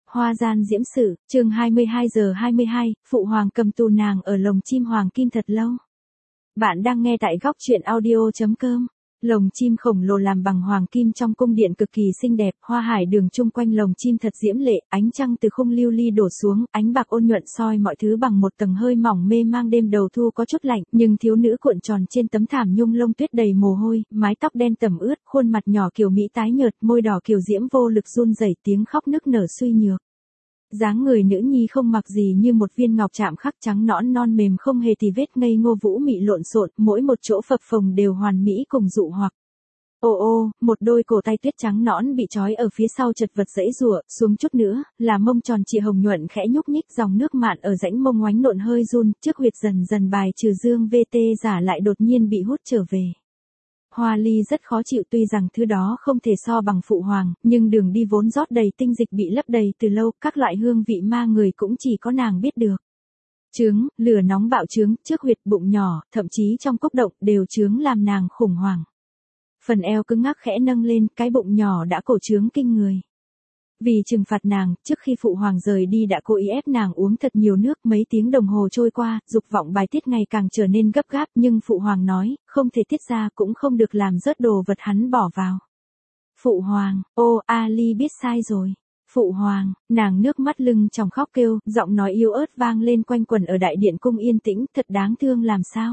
Hoa gian diễm sử, chương 22:22, phụ hoàng cầm tù nàng ở lồng chim hoàng kim thật lâu. Bạn đang nghe tại góc truyện audio.com. Lồng chim khổng lồ làm bằng hoàng kim trong cung điện cực kỳ xinh đẹp, hoa hải đường chung quanh lồng chim thật diễm lệ, ánh trăng từ khung lưu ly đổ xuống, ánh bạc ôn nhuận soi mọi thứ bằng một tầng hơi mỏng mê mang đêm đầu thu có chút lạnh, nhưng thiếu nữ cuộn tròn trên tấm thảm nhung lông tuyết đầy mồ hôi, mái tóc đen tẩm ướt, khuôn mặt nhỏ kiều mỹ tái nhợt, môi đỏ kiều diễm vô lực run rẩy, tiếng khóc nức nở suy nhược. Dáng người nữ nhi không mặc gì như một viên ngọc chạm khắc trắng nõn non mềm không hề tì vết ngây ngô vũ mị lộn xộn, mỗi một chỗ phập phồng đều hoàn mỹ cùng dụ hoặc. Ô ô, một đôi cổ tay tuyết trắng nõn bị trói ở phía sau chật vật giãy giụa, xuống chút nữa, là mông tròn trịa hồng nhuận khẽ nhúc nhích, dòng nước mạn ở rãnh mông ngoánh nộn hơi run, trước huyệt dần dần bài trừ dương VT giả lại đột nhiên bị hút trở về. Hoa ly rất khó chịu, tuy rằng thứ đó không thể so bằng phụ hoàng, nhưng đường đi vốn rót đầy tinh dịch bị lấp đầy từ lâu, các loại hương vị ma người cũng chỉ có nàng biết được. Trướng, lửa nóng bạo trướng, trước huyệt bụng nhỏ, thậm chí trong cốc động đều trướng làm nàng khủng hoảng. Phần eo cứng ngắc khẽ nâng lên, cái bụng nhỏ đã cổ trướng kinh người. Vì trừng phạt nàng, trước khi phụ hoàng rời đi đã cố ý ép nàng uống thật nhiều nước, mấy tiếng đồng hồ trôi qua, dục vọng bài tiết ngày càng trở nên gấp gáp, nhưng phụ hoàng nói, không thể tiết ra cũng không được làm rớt đồ vật hắn bỏ vào. Phụ hoàng, ô, Ali biết sai rồi. Phụ hoàng, nàng nước mắt lưng tròng khóc kêu, giọng nói yếu ớt vang lên quanh quẩn ở đại điện cung yên tĩnh, thật đáng thương làm sao.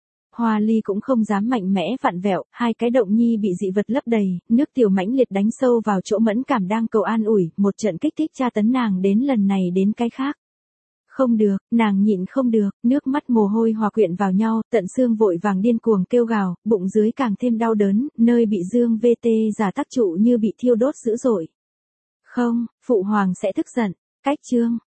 Hoa ly cũng không dám mạnh mẽ vặn vẹo, hai cái động nhi bị dị vật lấp đầy, nước tiểu mãnh liệt đánh sâu vào chỗ mẫn cảm đang cầu an ủi, một trận kích thích tra tấn nàng đến lần này đến cái khác. Không được, nàng nhịn không được, nước mắt mồ hôi hòa quyện vào nhau, tận xương vội vàng điên cuồng kêu gào, bụng dưới càng thêm đau đớn, nơi bị dương VT giả tắc trụ như bị thiêu đốt dữ dội. Không, phụ hoàng sẽ tức giận. Cách chương